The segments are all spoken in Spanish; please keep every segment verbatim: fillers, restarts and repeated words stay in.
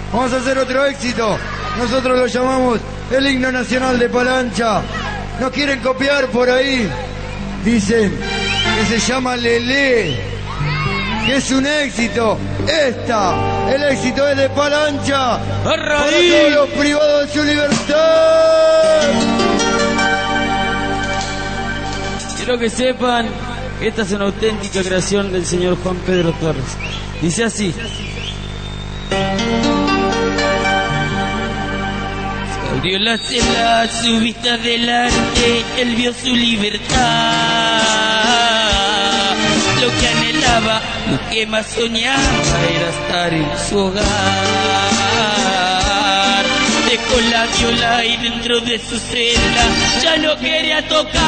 Vamos a hacer otro éxito. Nosotros lo llamamos el himno nacional de Palancha. Nos quieren copiar por ahí. Dicen que se llama Lelé, que es un éxito. Esta, el éxito es de Palancha. Para todos los privados de su libertad. Quiero que sepan que esta es una auténtica creación del señor Juan Pedro Torres. Dice así. Se abrió la celda, su vista delante, él vio su libertad. Lo que anhelaba, lo que más soñaba era estar en su hogar. Dejó la viola y dentro de su celda ya no quería tocar.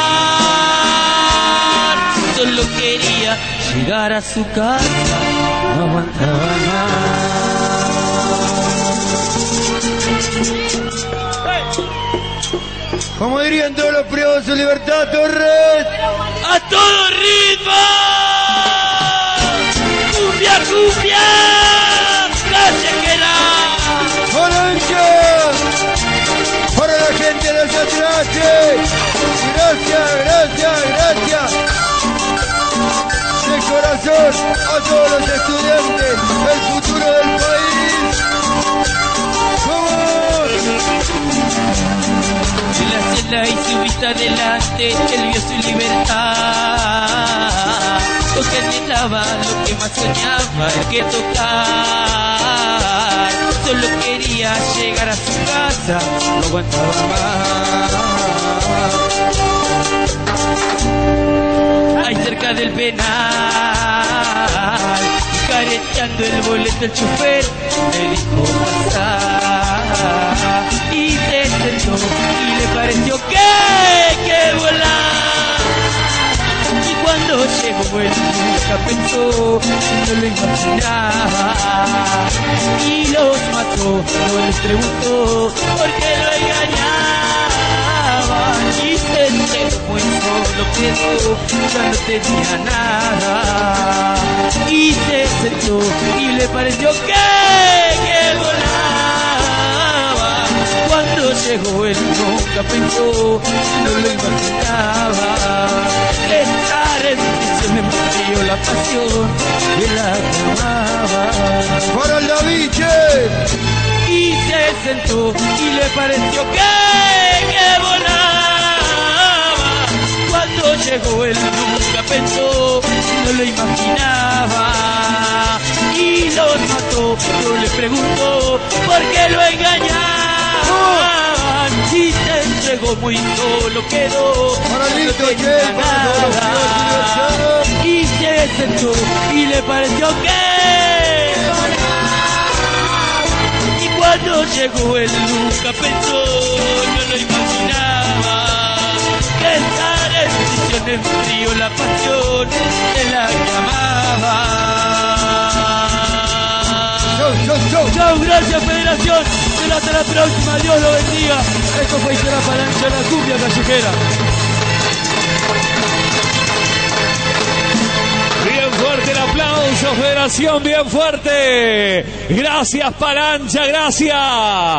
Solo quería llegar a su casa, no aguantaba más. Como dirían todos los privados de su libertad, Torres. ¡A todo ritmo! ¡Cumbia, cumbia! ¡Callejera! ¡Palancha! Para la gente de los atraques. Gracias, gracias, gracias. De corazón a todos los estudiantes, el futuro del país. ¡Vamos! En la celda y su vista delante, él vio su libertad. Lo que anhelaba, lo que más soñaba, el que tocar. Solo quería llegar a su casa, no aguantaba más. Ahí cerca del penal, careteando el boleto el chofer, me dijo pasar. Y se sentó y le pareció que, que volar. Y cuando llegó él nunca pensó, no lo imaginaba. Y los mató, no les preguntó por qué lo engañaba. Y se entregó y solo quedó, ya no tenía nada. Y se sentó y le pareció que, que volaba. Cuando llegó él nunca pensó, no lo imaginaba. Estar en prisión me murió la pasión que la amaba. ¡Para el Daviche! Y se sentó y le pareció que, que volaba. Cuando llegó él nunca pensó, no lo imaginaba. Y los mató, no le preguntó por qué lo engañaban. Y se entregó muy solo, quedó, para el no tenía nada. Y se sentó y le pareció que y cuando llegó él nunca pensó, no lo imaginaba. Que estar en prisión enfrió la pasión de la que amaba. Chau, chau, chau. Chau, gracias Federación. Será hasta la próxima, Dios lo bendiga. Esto fue Isela Palancha, la cumbia callejera. Bien fuerte el aplauso, Federación, bien fuerte. Gracias Palancha, gracias.